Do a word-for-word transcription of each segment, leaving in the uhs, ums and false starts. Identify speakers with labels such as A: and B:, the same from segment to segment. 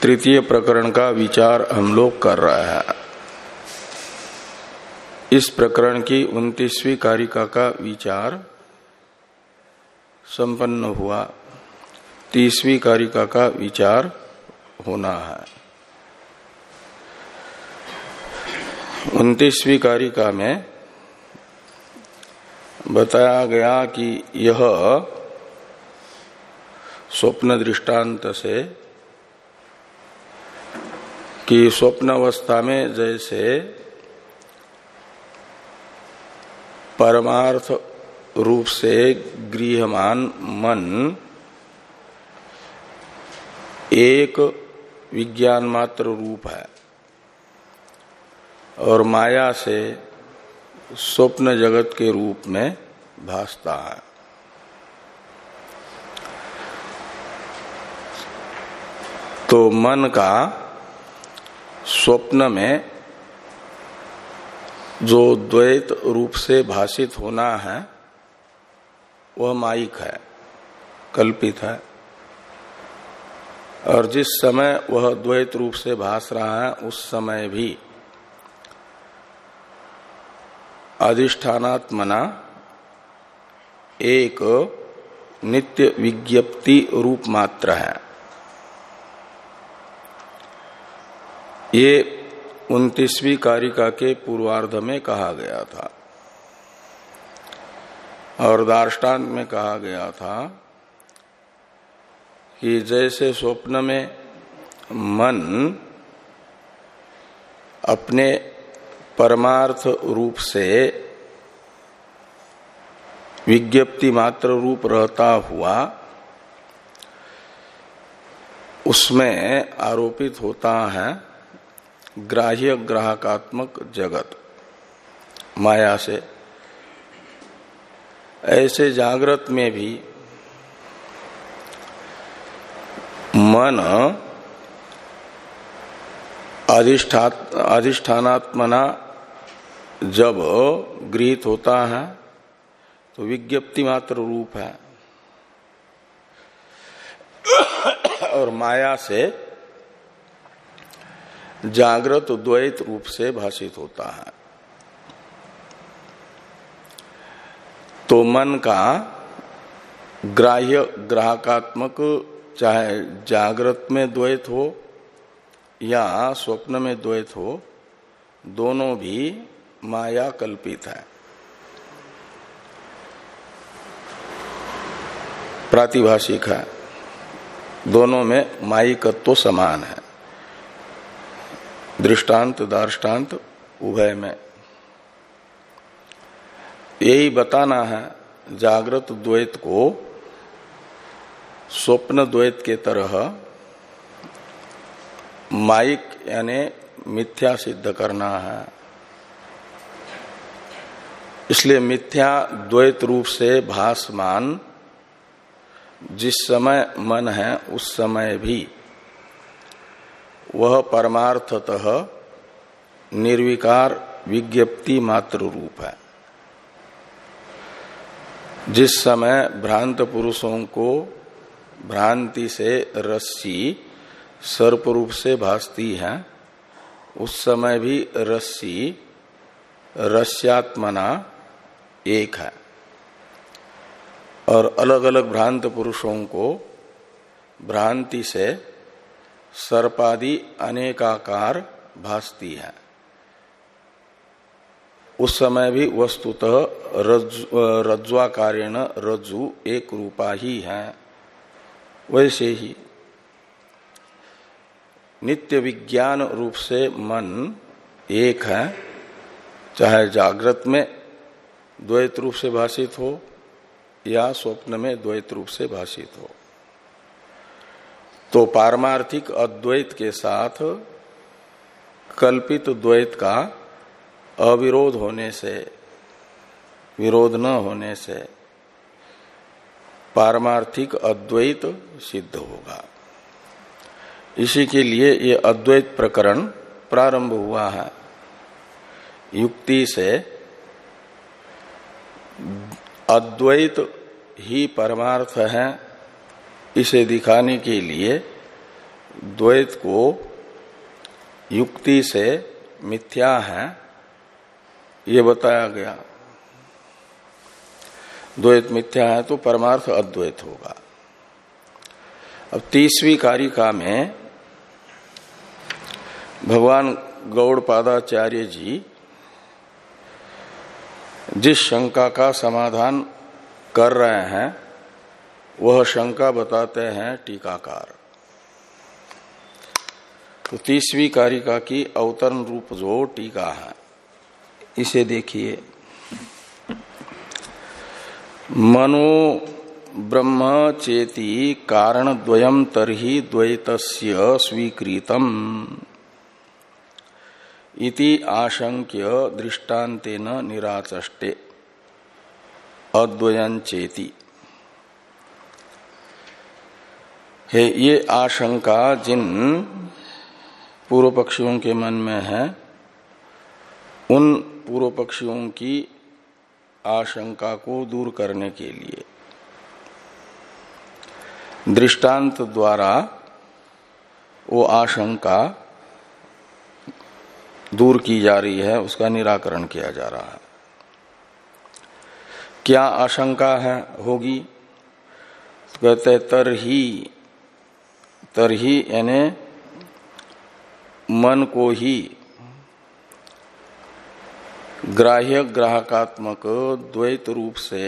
A: तृतीय प्रकरण का विचार हम लोग कर रहे हैं। इस प्रकरण की उनतीसवीं कारिका का विचार संपन्न हुआ। तीसवीं कारिका का विचार होना है। उनतीसवीं कारिका में बताया गया कि यह स्वप्न दृष्टांत से कि स्वप्न अवस्था में जैसे परमार्थ रूप से गृह्यमान मन एक विज्ञान मात्र रूप है और माया से स्वप्न जगत के रूप में भासता है। तो मन का स्वप्न में जो द्वैत रूप से भाषित होना है वह मायिक है, कल्पित है। और जिस समय वह द्वैत रूप से भास रहा है उस समय भी अधिष्ठानात्मना एक नित्य विज्ञप्ति रूप मात्र है। ये उनतीसवीं कारिका के पूर्वार्ध में कहा गया था और दार्ष्टान्त में कहा गया था कि जैसे स्वप्न में मन अपने परमार्थ रूप से विज्ञप्ति मात्र रूप रहता हुआ उसमें आरोपित होता है ग्राह्य ग्राहकात्मक जगत माया से, ऐसे जागृत में भी मन अधिष्ठानात्मना जब गृहीत होता है तो विज्ञप्ति मात्र रूप है और माया से जागृत द्वैत रूप से भाषित होता है। तो मन का ग्राह्य ग्राहकात्मक चाहे जागृत में द्वैत हो या स्वप्न में द्वैत हो, दोनों भी माया कल्पित है, प्रातिभाषिक है। दोनों में मायिकत्व समान है, दृष्टांत दार्ष्टान्त उभय में। यही बताना है जागृत द्वैत को स्वप्न द्वैत के तरह मायिक यानी मिथ्या सिद्ध करना है। इसलिए मिथ्या द्वैत रूप से भासमान जिस समय मन है उस समय भी वह परमार्थतः निर्विकार विज्ञप्ति मात्र रूप है। जिस समय भ्रांत पुरुषों को भ्रांति से रस्सी सर्प रूप से भासती है उस समय भी रस्सी रस्यात्मना एक है और अलग अलग भ्रांत पुरुषों को भ्रांति से सर्पादि अनेकाकार भासती है। उस समय भी वस्तुतः रज्ज्वाकारेण रज्जु एक रूपा ही है। वैसे ही नित्य विज्ञान रूप से मन एक है, चाहे जागृत में द्वैत रूप से भाषित हो या स्वप्न में द्वैत रूप से भाषित हो। तो पारमार्थिक अद्वैत के साथ कल्पित द्वैत का अविरोध होने से, विरोध न होने से पारमार्थिक अद्वैत सिद्ध होगा। इसी के लिए ये अद्वैत प्रकरण प्रारंभ हुआ है। युक्ति से अद्वैत ही परमार्थ है इसे दिखाने के लिए द्वैत को युक्ति से मिथ्या है ये बताया गया। द्वैत मिथ्या है तो परमार्थ अद्वैत होगा। अब तीसवीं कारिका में भगवान गौड़पादाचार्य जी जिस शंका का समाधान कर रहे हैं वह शंका बताते हैं टीकाकार। तो तीसवीं कारिका की अवतरण रूप जो टीका है इसे देखिए। मनो ब्रह्म चेति कारण द्वयम तरहि द्वैतस्य स्वीकृतम इति आशंक्य दृष्टान्तेन निराचष्टे अद्वयं चेति। है ये आशंका जिन पूर्व पक्षियों के मन में है उन पूर्व पक्षियों की आशंका को दूर करने के लिए दृष्टांत द्वारा वो आशंका दूर की जा रही है, उसका निराकरण किया जा रहा है। क्या आशंका है होगी तो कहते तरही, तरही यानी मन को ही ग्राह्य ग्राहकात्मक द्वैत रूप से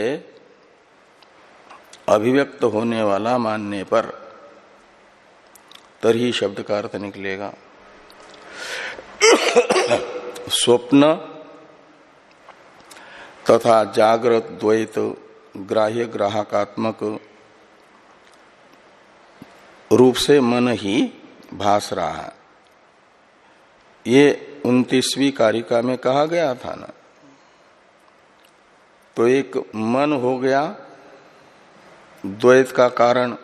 A: अभिव्यक्त होने वाला मानने पर तरही शब्द का अर्थ निकलेगा। स्वप्न तथा जागृत द्वैत ग्राह्य ग्राहकात्मक रूप से मन ही भास रहा है, ये उनतीसवीं कारिका में कहा गया था ना। तो एक मन हो गया द्वैत का कारण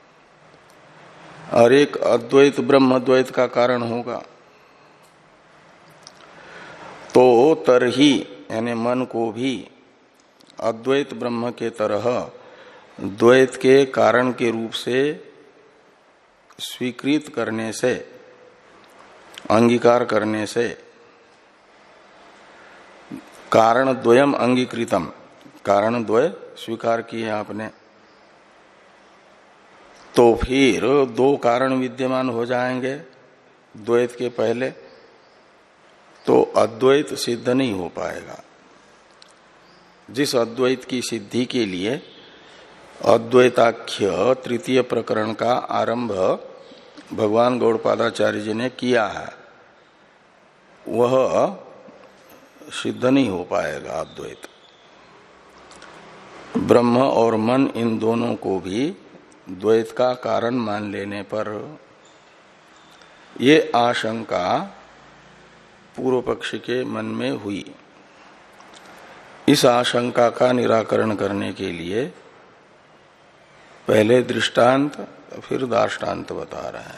A: और एक अद्वैत ब्रह्म द्वैत का कारण होगा। तो तरही यानी मन को भी अद्वैत ब्रह्म के तरह द्वैत के कारण के रूप से स्वीकृत करने से, अंगीकार करने से, कारण द्वयम अंगीकृतम, कारण द्वय स्वीकार किए आपने, तो फिर दो कारण विद्यमान हो जाएंगे द्वैत के पहले, तो अद्वैत सिद्ध नहीं हो पाएगा। जिस अद्वैत की सिद्धि के लिए अद्वैताख्य तृतीय प्रकरण का आरंभ भगवान गौड़पादाचार्य जी ने किया है, वह सिद्ध नहीं हो पाएगा अद्वैत। ब्रह्म और मन इन दोनों को भी द्वैत का कारण मान लेने पर ये आशंका पूर्व पक्ष के मन में हुई। इस आशंका का निराकरण करने के लिए पहले दृष्टांत फिर दार्ष्टान्त बता रहे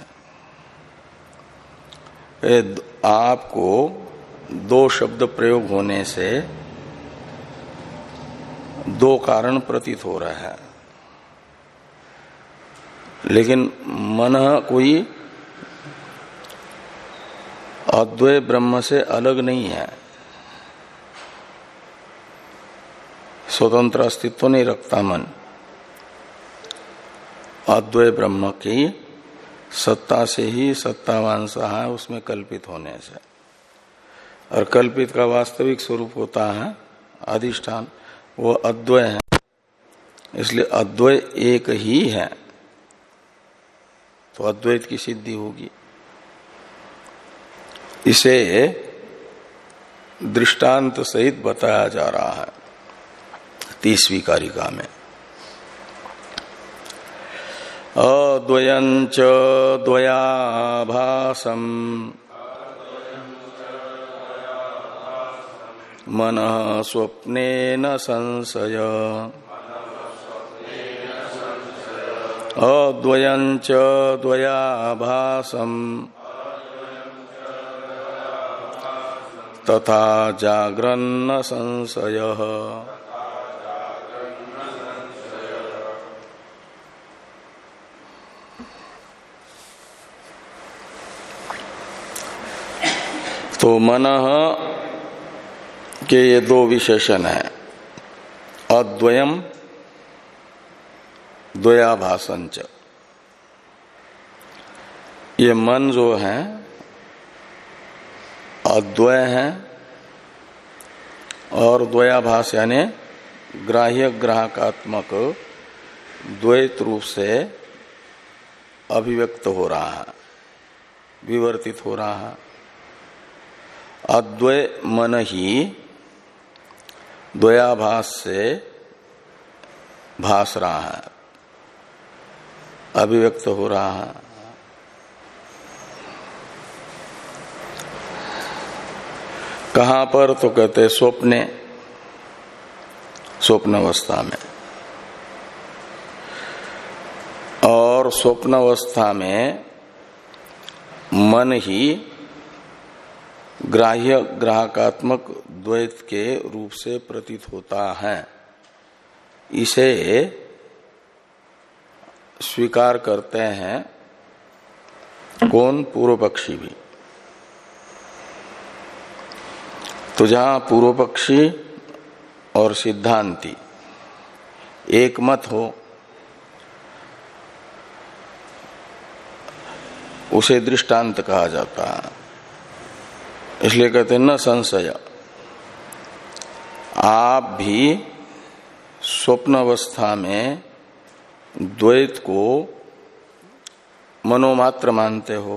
A: हैं। आपको दो शब्द प्रयोग होने से दो कारण प्रतीत हो रहा है, लेकिन मन कोई अद्वै ब्रह्म से अलग नहीं है, स्वतंत्र अस्तित्व नहीं रखता मन। अद्वै ब्रह्म की सत्ता से ही सत्तावांश है, उसमें कल्पित होने से, और कल्पित का वास्तविक स्वरूप होता है अधिष्ठान, वो अद्वय है, इसलिए अद्वय एक ही है, तो अद्वैत की सिद्धि होगी। इसे दृष्टांत सहित बताया जा रहा है तीसवीं कारिका में। अद्वयंच द्वयाभासम मनः स्वप्नेन संशय, अद्वयंच द्वयाभासम तथा जागरन्न संशयः। तो मनः के ये दो विशेषण हैं, अद्वयम द्वयाभासंच। ये मन जो है अद्वय है और द्वयाभास यानी ग्राह्य ग्राहकात्मक द्वैत रूप से अभिव्यक्त हो रहा है, विवर्तित हो रहा है। अद्वय मन ही द्वयाभास से भास रहा है, अभिव्यक्त हो रहा है। कहां पर? तो कहते स्वप्ने, स्वप्न अवस्था में। और स्वप्न अवस्था में मन ही ग्राह्य ग्राहकात्मक द्वैत के रूप से प्रतीत होता है। इसे स्वीकार करते हैं कौन? पूर्व पक्षी भी। तो जहां पूर्व पक्षी और सिद्धांती एक मत हो, उसे दृष्टांत कहा जाता है। इसलिए कहते हैं न संशय, आप भी स्वप्न अवस्था में द्वैत को मनोमात्र मानते हो,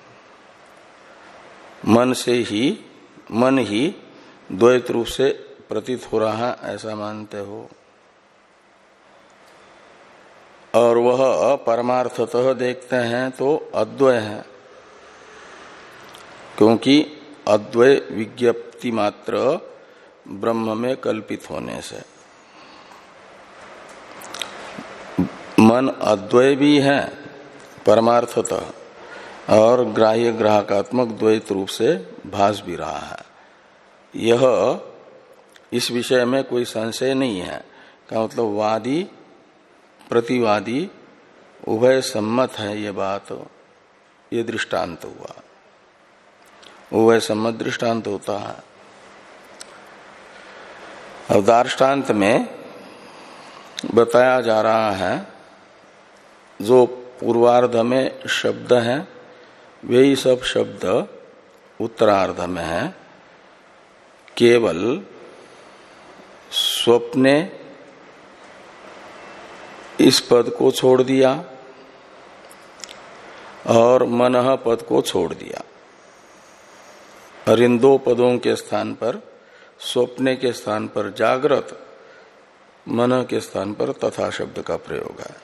A: मन से ही मन ही द्वैत रूप से प्रतीत हो रहा है ऐसा मानते हो। और वह परमार्थतः देखते हैं तो अद्वय है, क्योंकि अद्वय विज्ञप्ति मात्र ब्रह्म में कल्पित होने से मन अद्वय भी है परमार्थतः, और ग्राह्य ग्राहकात्मक द्वैत रूप से भास भी रहा है। यह इस विषय में कोई संशय नहीं है। का मतलब वादी प्रतिवादी उभय सम्मत है ये बात, ये दृष्टांत हुआ, उभय सम्मत दृष्टांत होता है। अब दार्ष्टान्त में बताया जा रहा है जो पूर्वार्ध में शब्द हैं वे सब शब्द उत्तरार्ध में है। केवल स्वप्ने इस पद को छोड़ दिया और मनः पद को छोड़ दिया, और इन दो पदों के स्थान पर स्वप्ने के स्थान पर जागृत, मनः के स्थान पर तथा शब्द का प्रयोग है।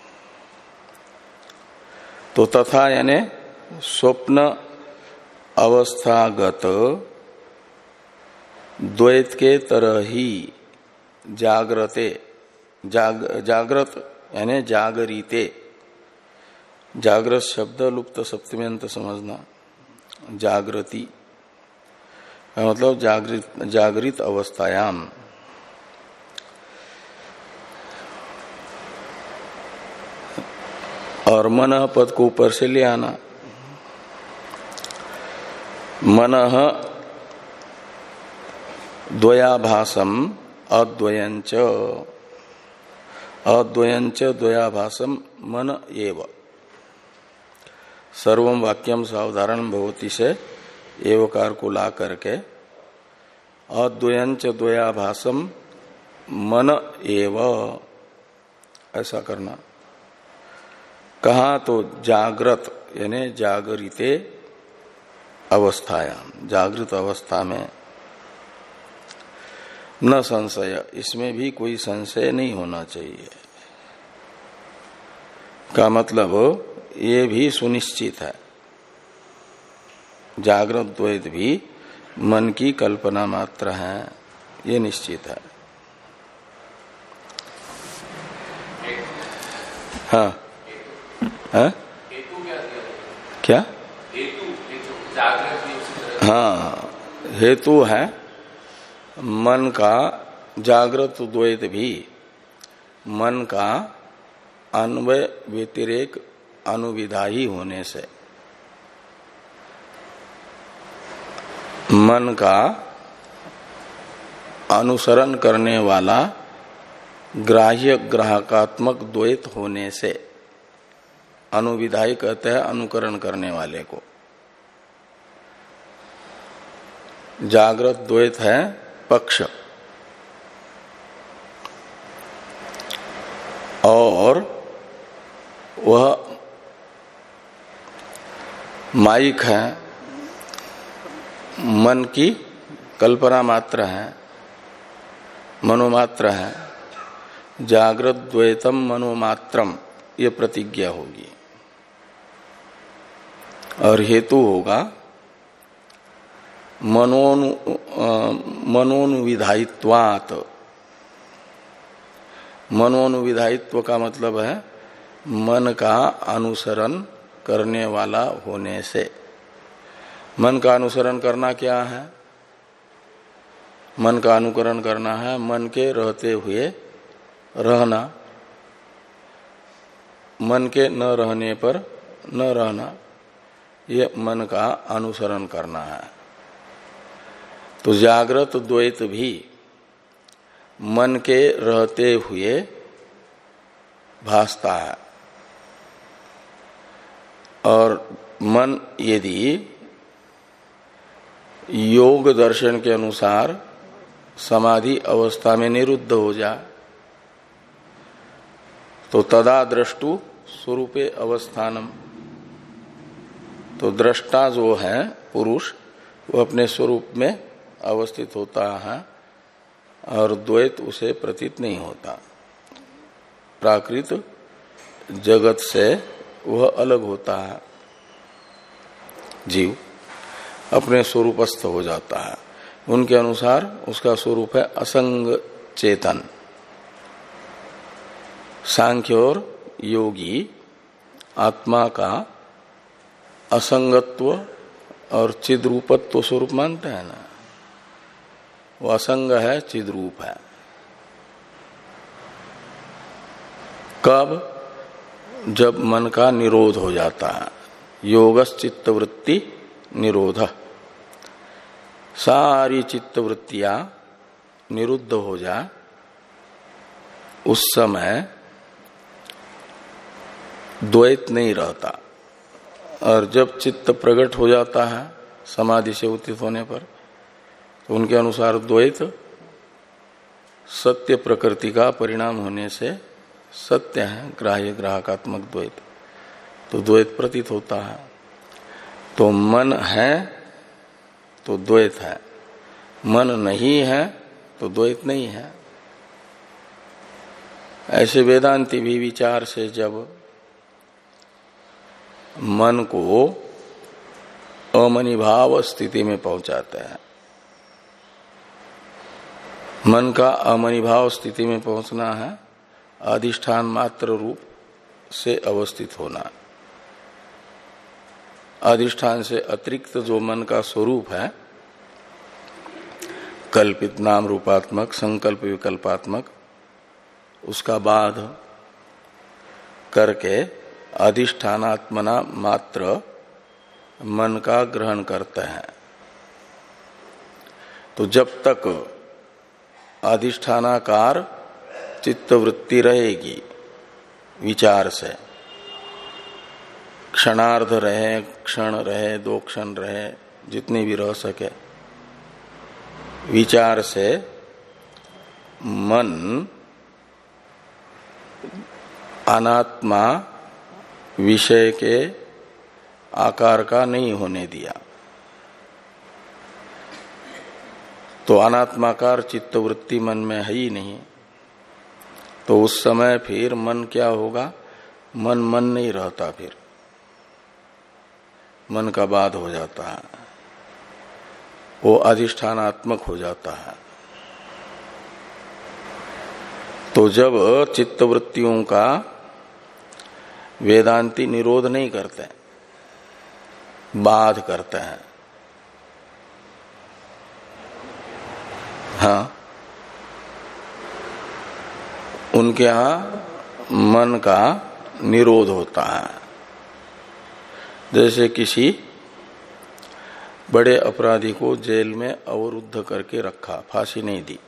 A: तो तथा यानी स्वप्न अवस्थागत द्वैत के तरह ही जागृते, जाग, जागृत यानी जागरीते, जागृत शब्द लुप्त सप्तम्यंत समझना, जागृति मतलब जागृत जागृत अवस्थायाम। और मनः पद को ऊपर से ले आना, मनः द्वयाभासम अद्वयंच, अद्वयंच द्वयाभासम मन एव। सर्वम वाक्यम सावधारण भवति से एवकार को ला करके अद्वयंच द्वयाभासम मन एव ऐसा करना। कहा? तो जागृत यानी जागरिते अवस्थायाम, जागृत अवस्था में। न संशय, इसमें भी कोई संशय नहीं होना चाहिए। का मतलब ये भी सुनिश्चित है, जागृत द्वैत भी मन की कल्पना मात्र है, ये निश्चित है। हाँ हाँ क्या? हाँ, हेतु है मन का, जागृत द्वैत भी मन का अन्वय व्यतिरेक अनुविधा ही होने से मन का अनुसरण करने वाला ग्राह्य ग्राहकात्मक द्वैत होने से, अनुविधायी कहते हैं अनुकरण करने वाले को। जागृत द्वैत है पक्ष, और वह माइक है, मन की कल्पना मात्र है, मनोमात्र है। जागृत द्वैतम मनोमात्रम ये प्रतिज्ञा होगी, और हेतु होगा मनोनु मनोनुविधायित्वात्। मनोनुविधायित्व का मतलब है मन का अनुसरण करने वाला होने से। मन का अनुसरण करना क्या है? मन का अनुकरण करना है मन के रहते हुए रहना, मन के न रहने पर न रहना, ये मन का अनुसरण करना है। तो जागृत द्वैत भी मन के रहते हुए भासता है, और मन यदि योग दर्शन के अनुसार समाधि अवस्था में निरुद्ध हो जाए तो तदा द्रष्टु स्वरूपे अवस्थानम, तो दृष्टा जो है पुरुष वो अपने स्वरूप में अवस्थित होता है, और द्वैत उसे प्रतीत नहीं होता। प्राकृत जगत से वह अलग होता है, जीव अपने स्वरूपस्थ हो जाता है। उनके अनुसार उसका स्वरूप है असंग चेतन। सांख्य और योगी आत्मा का असंगत्व और चिद्रूपत्व स्वरूप मानते हैं ना, वो असंग है, चिद्रूप है। कब? जब मन का निरोध हो जाता है, योगस चित्तवृत्ति निरोध, सारी चित्तवृत्तियां निरुद्ध हो जाए, उस समय द्वैत नहीं रहता। और जब चित्त प्रकट हो जाता है समाधि से उचित होने पर, तो उनके अनुसार द्वैत सत्य प्रकृति का परिणाम होने से सत्य है, ग्राह्य ग्राहकात्मक द्वैत, तो द्वैत प्रतीत होता है। तो मन है तो द्वैत है, मन नहीं है तो द्वैत नहीं है। ऐसे वेदांती भी विचार से जब मन को अमनिभाव स्थिति में पहुंचाते हैं, मन का अमनिभाव स्थिति में पहुंचना है अधिष्ठान मात्र रूप से अवस्थित होना। अधिष्ठान से अतिरिक्त जो मन का स्वरूप है, कल्पित नाम रूपात्मक संकल्प विकल्पात्मक, उसका बाध करके अधिष्ठानात्मना मात्र मन का ग्रहण करते हैं। तो जब तक अधिष्ठानाकार चित्तवृत्ति रहेगी विचार से, क्षणार्ध रहे, क्षण रहे, दो क्षण रहे, जितनी भी रह सके, विचार से मन अनात्मा विषय के आकार का नहीं होने दिया, तो अनात्माकार चित्तवृत्ति मन में है ही नहीं। तो उस समय फिर मन क्या होगा? मन मन नहीं रहता, फिर मन का बाध हो जाता है, वो अधिष्ठानात्मक हो जाता है। तो जब चित्तवृत्तियों का वेदांती निरोध नहीं करते, बाध करते हैं, हाँ, उनके यहां मन का निरोध होता है। जैसे किसी बड़े अपराधी को जेल में अवरुद्ध करके रखा, फांसी नहीं दी,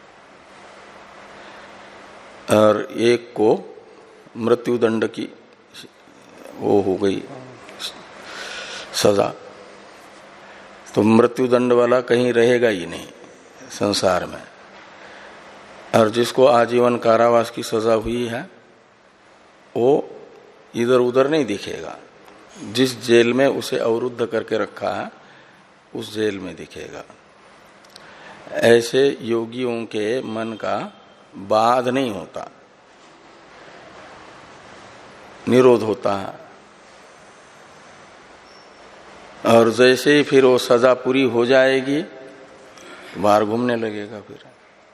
A: और एक को मृत्युदंड की वो हो गई सजा, तो मृत्युदंड वाला कहीं रहेगा ही नहीं संसार में। और जिसको आजीवन कारावास की सजा हुई है वो इधर उधर नहीं दिखेगा, जिस जेल में उसे अवरुद्ध करके रखा है उस जेल में दिखेगा। ऐसे योगियों के मन का बाध नहीं होता, निरोध होता है। और जैसे ही फिर वो सजा पूरी हो जाएगी बाहर घूमने लगेगा फिर।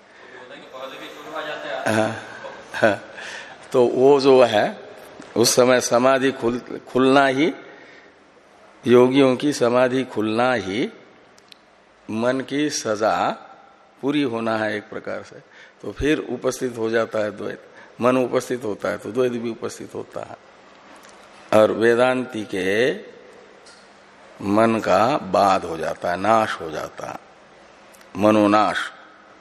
A: हाँ, हाँ, तो वो जो है उस समय समाधि खुल खुलना ही, योगियों की समाधि खुलना ही मन की सजा पूरी होना है एक प्रकार से। तो फिर उपस्थित हो जाता है द्वैत, मन उपस्थित होता है तो द्वैत भी उपस्थित होता है। और वेदांती के मन का बाध हो जाता है, नाश हो जाता है, मनोनाश।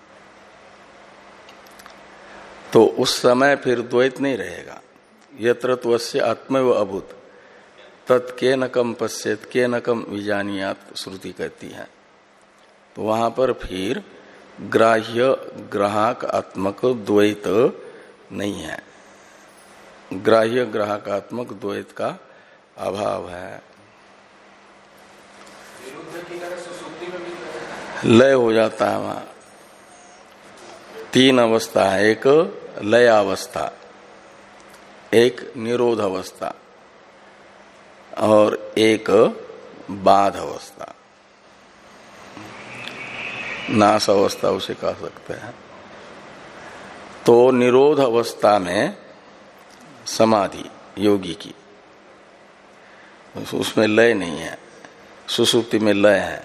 A: तो उस समय फिर द्वैत नहीं रहेगा। यत्र त्वस्य आत्मैव अभूत तत्के न कम पश्येत के न कम विजानियात, श्रुति कहती है। तो वहां पर फिर ग्राह्य ग्राहकात्मक द्वैत नहीं है, ग्राह्य ग्राहकात्मक द्वैत का अभाव है। लय हो जाता है वहां। तीन अवस्था है, एक लय अवस्था, एक निरोध अवस्था और एक बाध अवस्था, नाश अवस्था उसे कह सकते हैं। तो निरोध अवस्था में समाधि योगी की, उसमें लय नहीं है, सुसुप्ति में लय है।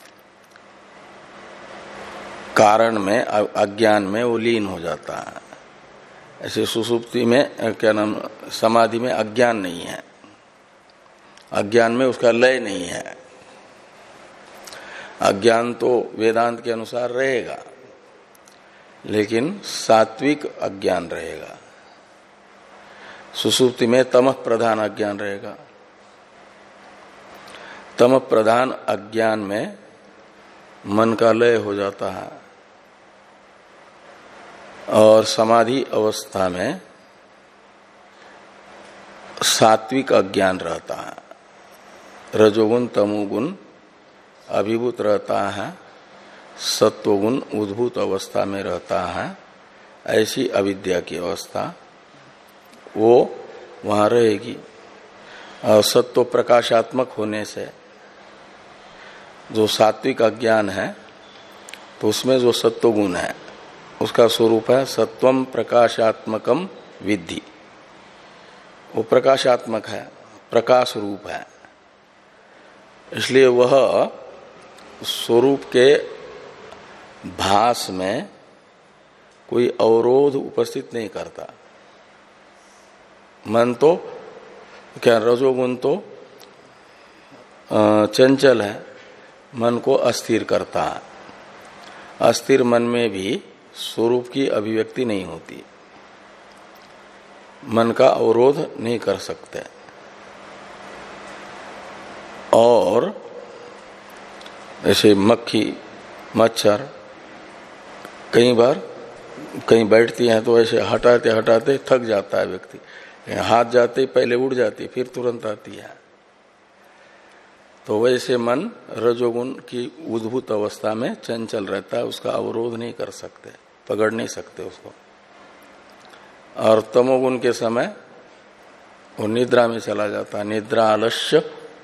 A: कारण में अज्ञान में वो लीन हो जाता है। ऐसे सुसुप्ति में क्या नाम, समाधि में अज्ञान नहीं है, अज्ञान में उसका लय नहीं है। अज्ञान तो वेदांत के अनुसार रहेगा, लेकिन सात्विक अज्ञान रहेगा। सुसुप्ति में तमः प्रधान अज्ञान रहेगा। तमः प्रधान अज्ञान में मन का लय हो जाता है और समाधि अवस्था में सात्विक अज्ञान रहता है, रजोगुण तमोगुण अभिभूत रहता है, सत्वगुण उद्भूत अवस्था में रहता है। ऐसी अविद्या की अवस्था वो वहां रहेगी। और सत्व प्रकाशात्मक होने से जो सात्विक अज्ञान है, तो उसमें जो सत्वगुण है उसका स्वरूप है सत्वम प्रकाशात्मकम विद्धि। वो प्रकाशात्मक है, प्रकाश रूप है, इसलिए वह स्वरूप के भास में कोई अवरोध उपस्थित नहीं करता। मन तो क्या, रजोगुण तो चंचल है, मन को अस्थिर करता है। अस्थिर मन में भी स्वरूप की अभिव्यक्ति नहीं होती, मन का अवरोध नहीं कर सकते। और ऐसे मक्खी मच्छर कई बार कहीं बैठती हैं तो ऐसे हटाते हटाते थक जाता है व्यक्ति, हाथ जाते ही पहले उड़ जाती फिर तुरंत आती है। तो वैसे मन रजोगुण की उद्भूत अवस्था में चंचल रहता है, उसका अवरोध नहीं कर सकते, पकड़ नहीं सकते उसको। और तमोगुण के समय वो निद्रा में चला जाता है, निद्रा आलस्य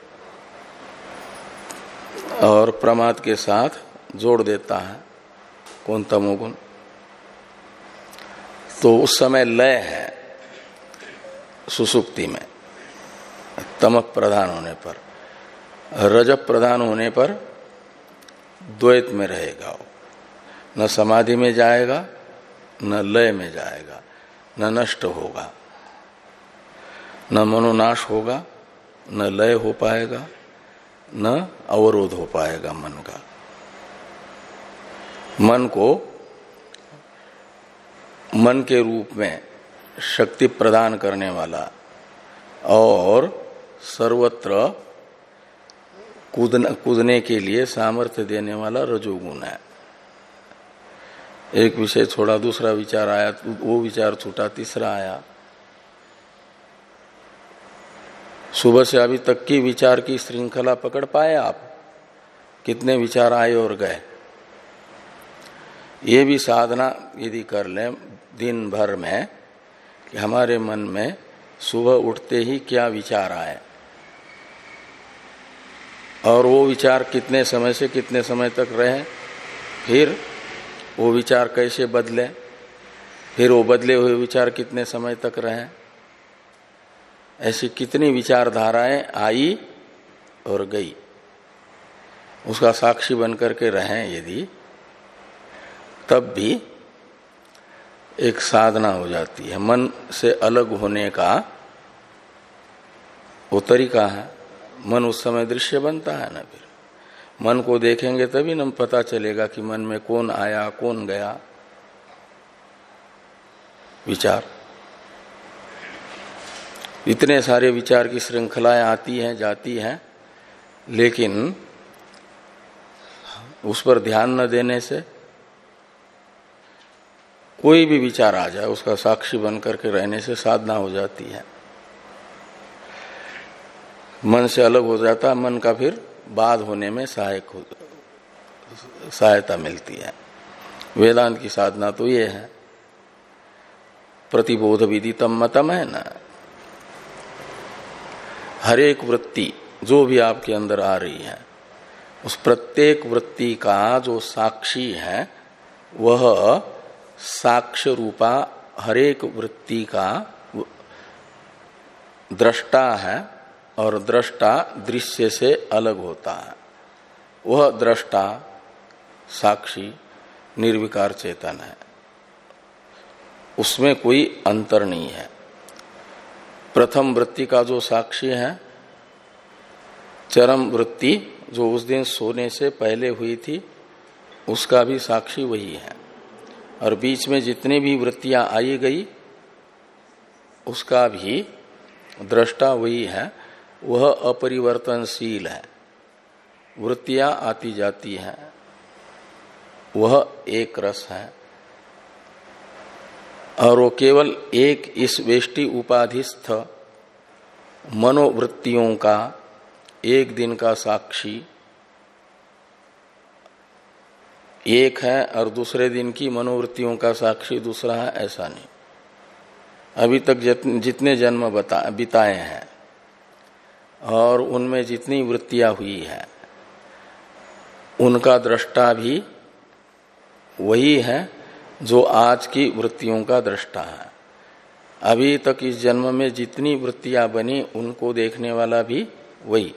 A: और प्रमाद के साथ जोड़ देता है कौन, तमोगुण। तो उस समय लय है सुसुप्ति में, तम प्रधान होने पर। रजब प्रधान होने पर द्वैत में रहेगा वो, न समाधि में जाएगा न लय में जाएगा, न नष्ट होगा, न मनोनाश होगा, न लय हो पाएगा, न अवरोध हो पाएगा मन का। मन को मन के रूप में शक्ति प्रदान करने वाला और सर्वत्र कूदने कूदने के लिए सामर्थ्य देने वाला रजोगुण है। एक विषय छोड़ा दूसरा विचार आया, वो विचार छूटा तीसरा आया। सुबह से अभी तक की विचार की श्रृंखला पकड़ पाए आप? कितने विचार आए और गए? ये भी साधना यदि कर लें दिन भर में कि हमारे मन में सुबह उठते ही क्या विचार आए और वो विचार कितने समय से कितने समय तक रहे, फिर वो विचार कैसे बदले, फिर वो बदले हुए विचार कितने समय तक रहे, ऐसी कितनी विचारधाराएं आई और गई, उसका साक्षी बनकर के रहें यदि, तब भी एक साधना हो जाती है। मन से अलग होने का वो तरीका है। मन उस समय दृश्य बनता है ना, फिर मन को देखेंगे तभी न पता चलेगा कि मन में कौन आया कौन गया विचार। इतने सारे विचार की श्रृंखलाएं आती हैं जाती हैं, लेकिन उस पर ध्यान न देने से कोई भी विचार आ जाए उसका साक्षी बन करके रहने से साधना हो जाती है। मन से अलग हो जाता है, मन का फिर बाध होने में सहायक हो सहायता मिलती है। वेदांत की साधना तो ये है, प्रतिबोध विदितम मतम है ना। हर एक वृत्ति जो भी आपके अंदर आ रही है, उस प्रत्येक वृत्ति का जो साक्षी है वह साक्ष्य रूपा हरेक वृत्ति का दृष्टा है और दृष्टा दृश्य से अलग होता है। वह दृष्टा साक्षी निर्विकार चेतन है, उसमें कोई अंतर नहीं है। प्रथम वृत्ति का जो साक्षी है, चरम वृत्ति जो उस दिन सोने से पहले हुई थी, उसका भी साक्षी वही है। और बीच में जितनी भी वृत्तियां आई गई उसका भी दृष्टा वही है। वह अपरिवर्तनशील है, वृत्तियां आती जाती हैं, वह एक रस है और वो केवल एक इस वेष्टि उपाधिस्थ मनोवृत्तियों का एक दिन का साक्षी एक है और दूसरे दिन की मनोवृत्तियों का साक्षी दूसरा है, ऐसा नहीं। अभी तक जितने जन्म बता बिताए हैं और उनमें जितनी वृत्तियां हुई है उनका दृष्टा भी वही है जो आज की वृत्तियों का दृष्टा है। अभी तक इस जन्म में जितनी वृत्तियां बनी उनको देखने वाला भी वही।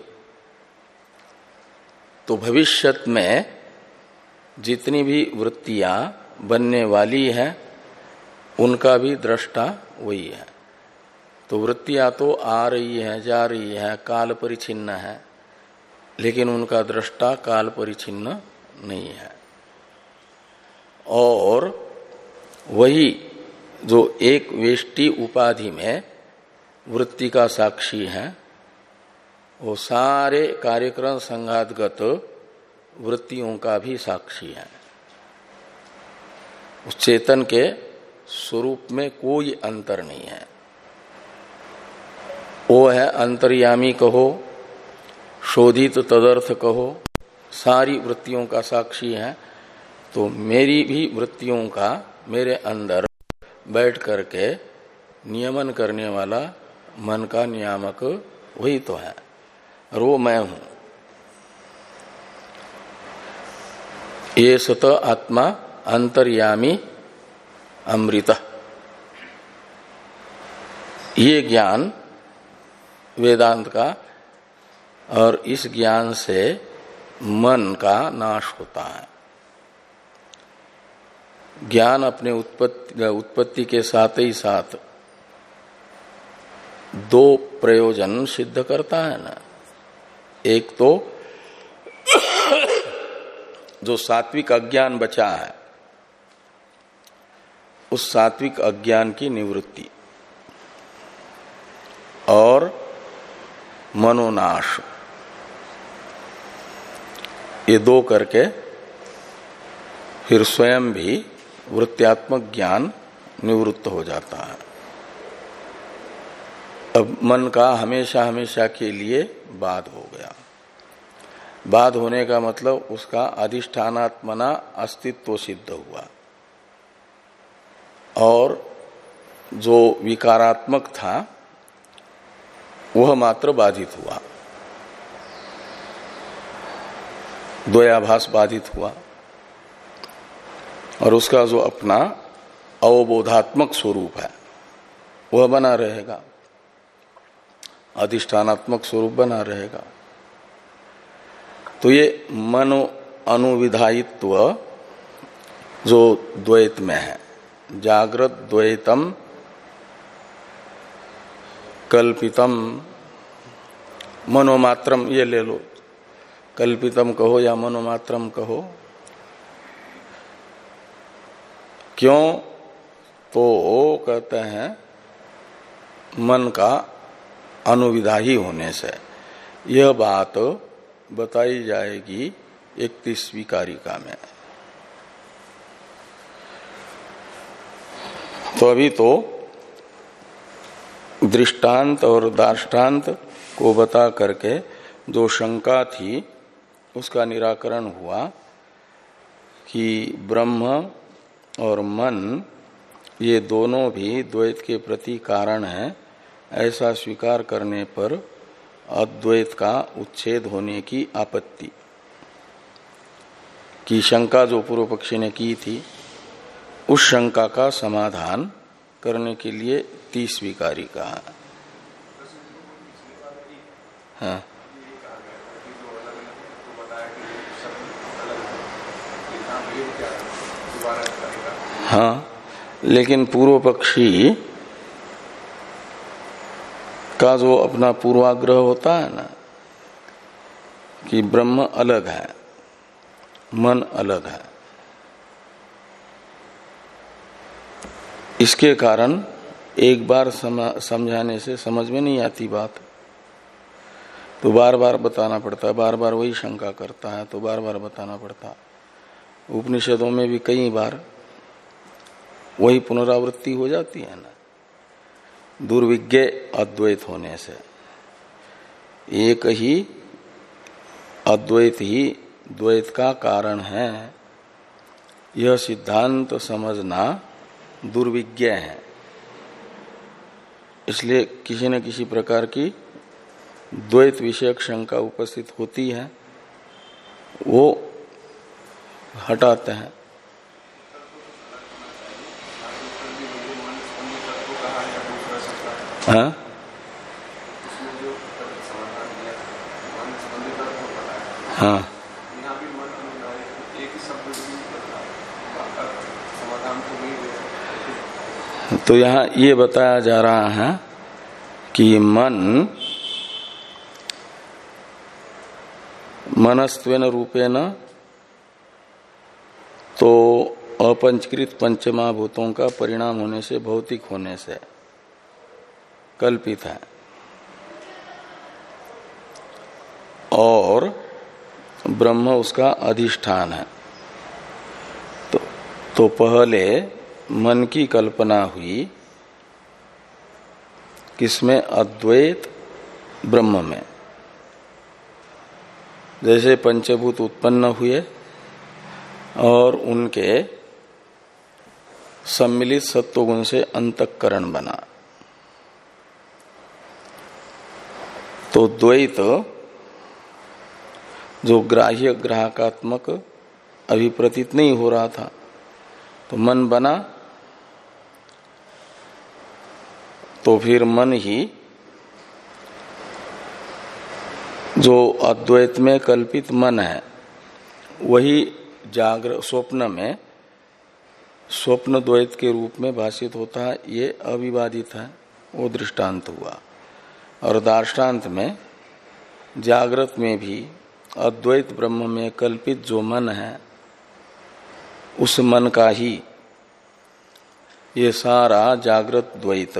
A: तो भविष्यत में जितनी भी वृत्तियां बनने वाली है उनका भी दृष्टा वही है। तो वृत्तियां तो आ रही है जा रही है, काल परिचिन्न है, लेकिन उनका दृष्टा काल परिचिन्न नहीं है। और वही जो एक वेष्टि उपाधि में वृत्ति का साक्षी है, वो सारे कार्यक्रम संघातगत वृत्तियों का भी साक्षी है। उस चेतन के स्वरूप में कोई अंतर नहीं है। वो है अंतर्यामी कहो, शोधित तदर्थ कहो, सारी वृत्तियों का साक्षी है। तो मेरी भी वृत्तियों का मेरे अंदर बैठ करके नियमन करने वाला मन का नियामक वही तो है और वो मैं हूं। ये सत आत्मा अंतर्यामी अमृत, ये ज्ञान वेदांत का, और इस ज्ञान से मन का नाश होता है। ज्ञान अपने उत्पत्ति उत्पत्ति के साथ ही साथ दो प्रयोजन सिद्ध करता है ना। एक तो जो सात्विक अज्ञान बचा है उस सात्विक अज्ञान की निवृत्ति और मनोनाश, ये दो करके फिर स्वयं भी वृत्त्यात्मक ज्ञान निवृत्त हो जाता है। अब मन का हमेशा हमेशा के लिए बाध हो गया। बाध होने का मतलब उसका अधिष्ठानात्मना अस्तित्व सिद्ध हुआ और जो विकारात्मक था वह मात्र बाधित हुआ, द्वयाभास बाधित हुआ और उसका जो अपना अवबोधात्मक स्वरूप है वह बना रहेगा, अधिष्ठानात्मक स्वरूप बना रहेगा। तो ये मनो अनुविधायित्व जो द्वैत में है, जागृत द्वैतम कल्पितम मनोमात्रम, ये ले लो, कल्पितम कहो या मनोमात्रम कहो। क्यों? तो कहते हैं मन का अनुविधा ही होने से। यह बात बताई जाएगी इकतीसवीं कारिका में। तो अभी तो दृष्टांत और दार्ष्टान्त को बता करके जो शंका थी उसका निराकरण हुआ कि ब्रह्म और मन ये दोनों भी द्वैत के प्रति कारण है, ऐसा स्वीकार करने पर अद्वैत का उच्छेद होने की आपत्ति की शंका जो पूर्व पक्षी ने की थी, उस शंका का समाधान करने के लिए तीसवीं कारिका है। हाँ। हाँ, लेकिन पूर्व पक्षी का जो अपना पूर्वाग्रह होता है ना कि ब्रह्म अलग है, मन अलग है, इसके कारण एक बार समझाने से समझ में नहीं आती बात, तो बार बार बताना पड़ता है, बार बार वही शंका करता है तो बार बार बताना पड़ता है। उपनिषदों में भी कई बार वही पुनरावृत्ति हो जाती है ना, दुर्विज्ञ अद्वैत होने से। एक ही अद्वैत ही द्वैत का कारण है, यह सिद्धांत समझना दुर्विज्ञ है। इसलिए किसी न किसी प्रकार की द्वैत विषयक शंका उपस्थित होती है, वो हटाते हैं। हाँ? हाँ, तो यहाँ ये बताया जा रहा है कि मन मनस्त्वेन रूपेण तो अपंचकृत पंचमहाभूतों का परिणाम होने से, भौतिक होने से कल्पित है, और ब्रह्म उसका अधिष्ठान है। तो, तो पहले मन की कल्पना हुई किसमें? अद्वैत ब्रह्म में। जैसे पंचभूत उत्पन्न हुए और उनके सम्मिलित सत्वगुण से अंतःकरण बना, तो द्वैत जो ग्राह्य ग्राहकात्मक अभिप्रतीत नहीं हो रहा था, तो मन बना, तो फिर मन ही जो अद्वैत में कल्पित मन है वही जागृत स्वप्न में स्वप्न द्वैत के रूप में भाषित होता है, ये अविवादित है, वो दृष्टांत हुआ। और दार्ष्टान्त में जागृत में भी अद्वैत ब्रह्म में कल्पित जो मन है उस मन का ही ये सारा जागृत द्वैत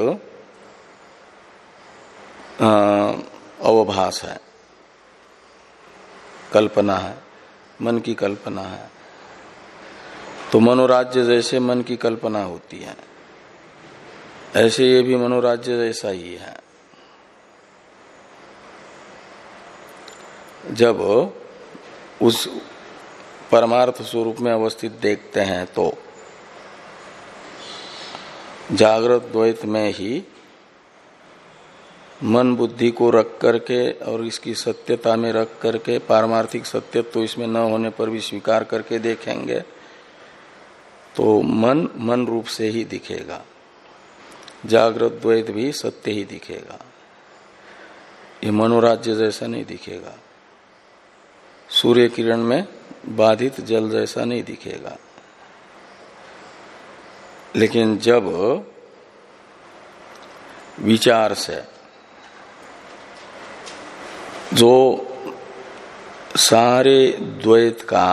A: अवभास है, कल्पना है, मन की कल्पना है। तो मनोराज्य जैसे मन की कल्पना होती है, ऐसे ये भी मनोराज्य जैसा ही है। जब उस परमार्थ स्वरूप में अवस्थित देखते हैं तो जागृत द्वैत में ही मन बुद्धि को रख करके और इसकी सत्यता में रख करके पारमार्थिक सत्य तो इसमें न होने पर भी स्वीकार करके देखेंगे तो मन मन रूप से ही दिखेगा, जागृत द्वैत भी सत्य ही दिखेगा, ये मनोराज्य जैसा नहीं दिखेगा, सूर्य किरण में बाधित जल जैसा नहीं दिखेगा। लेकिन जब विचार से जो सारे द्वैत का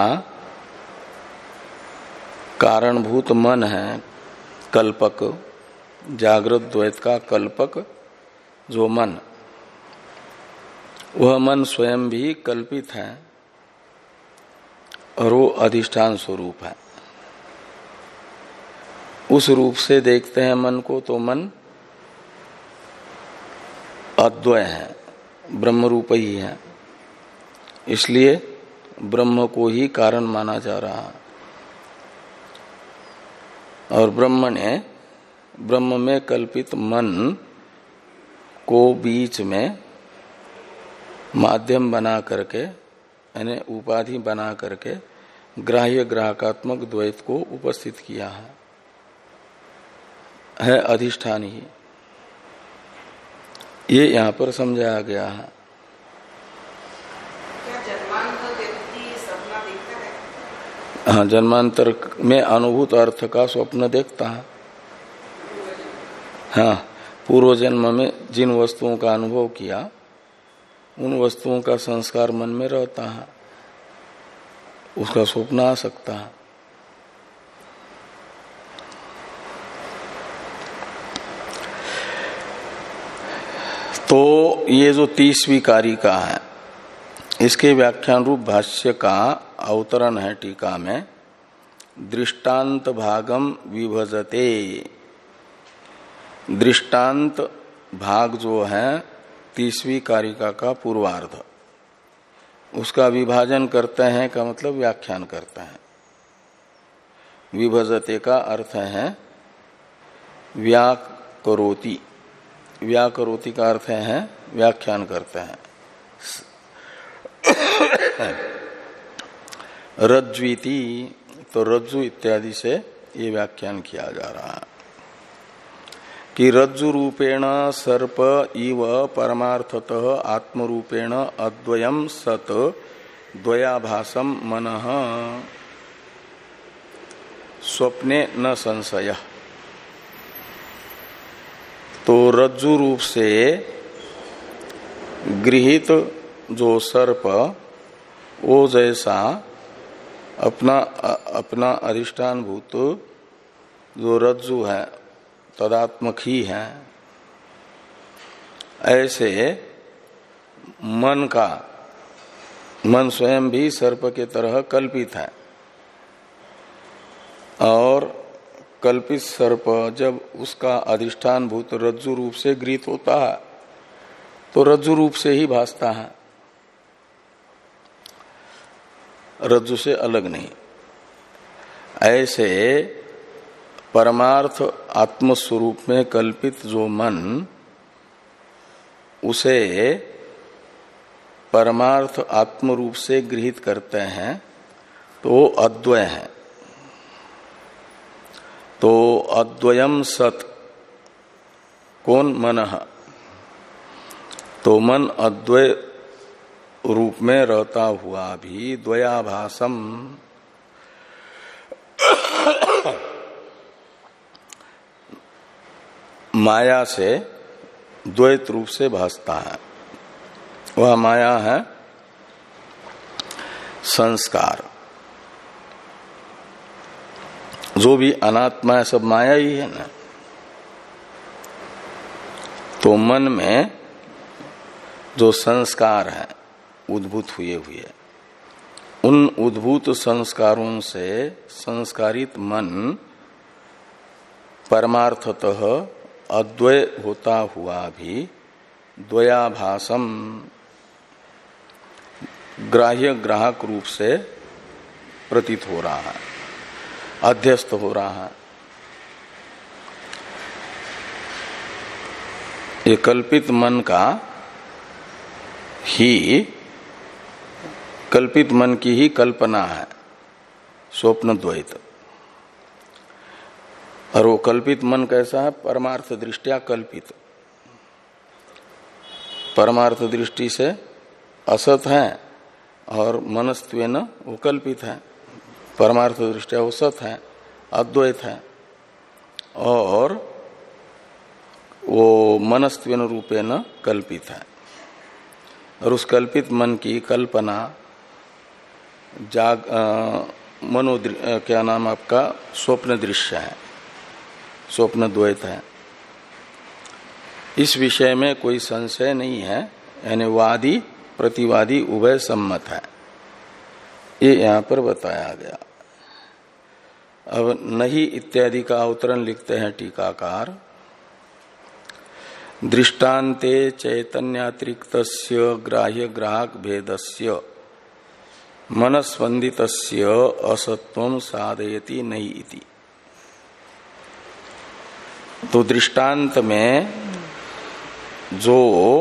A: कारणभूत मन है, कल्पक, जागृत द्वैत का कल्पक जो मन, वह मन स्वयं भी कल्पित है और वो अधिष्ठान स्वरूप है। उस रूप से देखते हैं मन को तो मन अद्वय है, ब्रह्म रूप ही है, इसलिए ब्रह्म को ही कारण माना जा रहा है। और ब्रह्म ने ब्रह्म में कल्पित मन को बीच में माध्यम बना करके, यानी उपाधि बना करके ग्राह्य ग्राहकात्मक द्वैत को उपस्थित किया है, है अधिष्ठान ही। ये यहाँ पर समझाया गया है।
B: क्या जन्मांतर व्यक्ति सपना देखता है?
A: हाँ, जन्मांतर में अनुभूत अर्थ का स्वप्न देखता है। हाँ, पूर्व जन्म में जिन वस्तुओं का अनुभव किया उन वस्तुओं का संस्कार मन में रहता है, उसका स्वप्न आ सकता है। तो ये जो तीसवीं कारिका है, इसके व्याख्यान रूप भाष्य का अवतरण है टीका में, दृष्टांत भागम विभजते। दृष्टांत भाग जो है तीसवीं कारिका का पूर्वार्ध, उसका विभाजन करते हैं का मतलब व्याख्यान करते हैं। विभजते का अर्थ है व्याकरोति, व्याकरोति का अर्थ है व्याख्यान करते हैं। रज्ज्वीति, तो रज्जु इत्यादि से ये व्याख्यान किया जा रहा है कि रज्जु रूपेण सर्प इव परमार्थतः आत्मरूपेण अद्वयम् सत द्वयाभासम मनः स्वप्ने न संशय। तो रज्जु रूप से गृहीत जो सर्प वो जैसा अपना अपना अधिष्ठान भूत जो रज्जु है तदात्मक ही है, ऐसे मन का, मन स्वयं भी सर्प के तरह कल्पित है। और कल्पित सर्प जब उसका अधिष्ठान भूत रज्जु रूप से गृहीत होता है तो रज्जु रूप से ही भासता है, रज्जु से अलग नहीं। ऐसे परमार्थ आत्मस्वरूप में कल्पित जो मन, उसे परमार्थ आत्म रूप से गृहीत करते हैं तो वो अद्वय है। तो अद्वयम सत, कौन? मनः। तो मन अद्वय रूप में रहता हुआ भी द्वयाभासम, माया से द्वैत रूप से भासता है। वह माया है संस्कार। जो भी अनात्मा है सब माया ही है ना। तो मन में जो संस्कार है उद्भूत हुए हुए, उन उद्भूत संस्कारों से संस्कारित मन परमार्थतः अद्वय होता हुआ भी द्वयाभासम ग्राह्य ग्राहक रूप से प्रतीत हो रहा है, अध्यस्त हो रहा है। ये कल्पित मन का ही, कल्पित मन की ही कल्पना है स्वप्न द्वैत। और वो कल्पित मन कैसा है? परमार्थ दृष्टिया कल्पित। परमार्थ दृष्टि से असत है और मनस्त्वेन वो कल्पित है। परमार्थ दृष्टिया वो सत है, अद्वैत है, और वो मनस्त्वेन रूपेण कल्पित है। और उस कल्पित मन की कल्पना जाग मनो क्या नाम आपका स्वप्न दृश्य है, स्वप्न द्वैत है। इस विषय में कोई संशय नहीं है, यानी वादी प्रतिवादी उभय सम्मत है, ये यहां पर बताया गया। अब नहीं इत्यादि का अवतरण लिखते हैं टीकाकार। दृष्टान्ते चैतन्यातिरिक्तस्य ग्राह्य ग्राहक भेदस्य मनस्वंदितस्य असत्वं साधयति नहीं इति। तो दृष्टांत में जो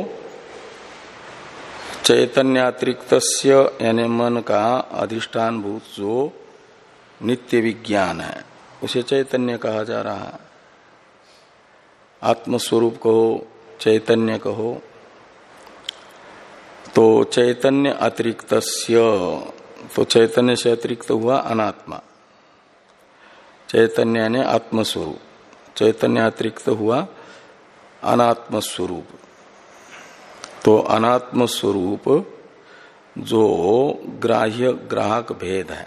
A: चैतन्यातिरिक्तस्य यानी मन का अधिष्ठान भूत जो नित्य विज्ञान है उसे चैतन्य कहा जा रहा है। आत्मस्वरूप कहो, चैतन्य कहो। तो चैतन्य अतिरिक्तस्य, तो चैतन्य से अतिरिक्त हुआ अनात्मा। चैतन्य ने आत्मस्वरूप, चैतन्य अतिरिक्त हुआ अनात्म स्वरूप। तो अनात्म स्वरूप जो ग्राह्य ग्राहक भेद है,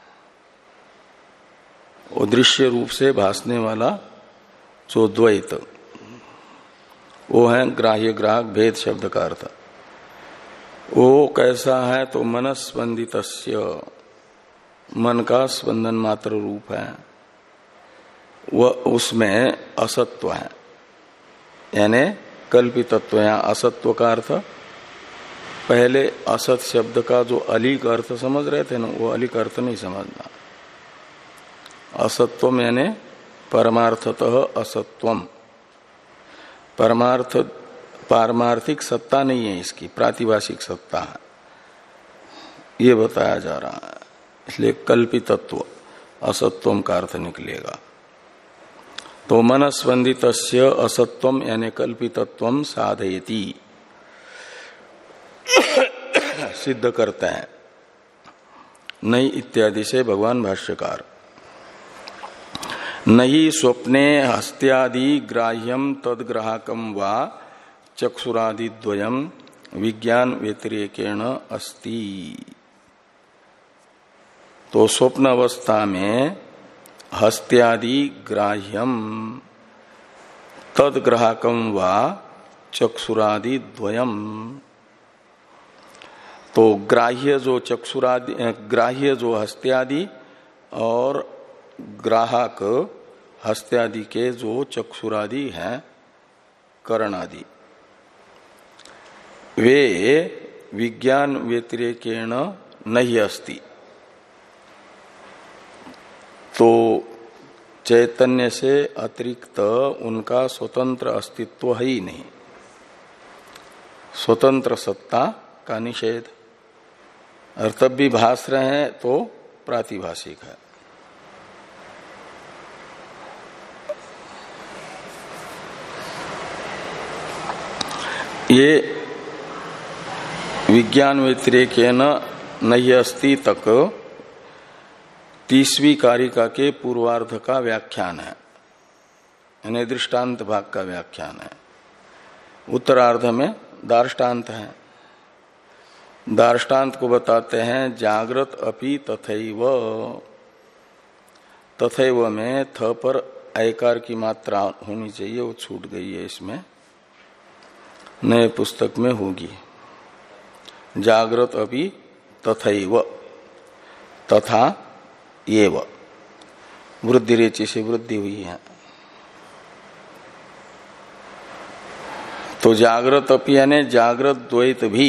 A: वो दृश्य रूप से भासने वाला जो द्वैत, वो है ग्राह्य ग्राहक भेद शब्द का अर्थ। वो कैसा है? तो मनस्पंदितस्य, मन का स्पंदन मात्र रूप है, वह उसमें असत्व है, यानी कल्पितत्व। यहाँ असत्व का अर्थ, पहले असत शब्द का जो अलिक अर्थ समझ रहे थे ना, वो अलिक अर्थ नहीं समझना। असत्वम यानी परमार्थतः असत्वम, परमार्थ पारमार्थिक सत्ता नहीं है इसकी, प्रातिभाषिक सत्ता है, ये बताया जा रहा है। इसलिए कल्पितत्व असत्वम का अर्थ निकलेगा। तो मनस्वंदितस्य असत्वम यानी कल्पितत्वम साधयति, सिद्ध करते हैं नहीं इत्यादि से भगवान भाष्यकार। नहीं स्वप्ने हस्त्यादि ग्राह्यम तद्ग्राहकम वा चक्षुरादि द्वयम विज्ञान व्यतिरेकेण अस्ति। तो स्वप्न अवस्था में हस्त्यादि ग्राह्यम तद्ग्राहकम वा चक्षुरादि द्वयम। तो ग्राह्य जो चक्षुरादि, ग्राह्य जो हस्त्यादि और ग्राहक हस्त्यादि के जो चक्षुरादि हैं कर्णादि, वे विज्ञान व्यतिरेकेण नहीं अस्ति। तो चैतन्य से अतिरिक्त उनका स्वतंत्र अस्तित्व है ही नहीं, स्वतंत्र सत्ता का निषेध। और तब भी भास रहे हैं तो प्रातिभाषिक है। ये विज्ञान व्यतिरेकेन नहीं अस्ति तक तीसवीं कारिका के पूर्वार्ध का व्याख्यान है, यानी दृष्टांत भाग का व्याख्यान है। उत्तरार्ध में दार्ष्टान्त है। दार्ष्टान्त को बताते हैं जागृत अपि तथैव, तथैव में थ पर ऐकार की मात्रा होनी चाहिए, वो छूट गई है, इसमें नए पुस्तक में होगी। जागृत अभी तथैव, तथा एव, वृद्धि रेचि से वृद्धि हुई है। तो जागृत अपि यानी जागृत द्वैत भी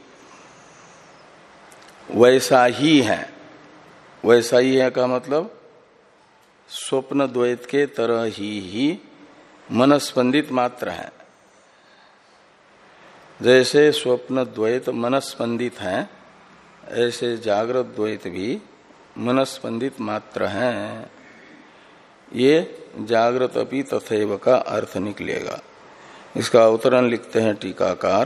A: वैसा ही है। वैसा ही है का मतलब स्वप्न द्वैत के तरह ही ही मनस्पंदित मात्र है। जैसे स्वप्न द्वैत मनस्पंदित है, ऐसे जागृत द्वैत भी मनस्पंदित मात्र हैं। ये जागृत अपि तथैव का अर्थ निकलेगा। इसका अवतरण लिखते हैं टीकाकार,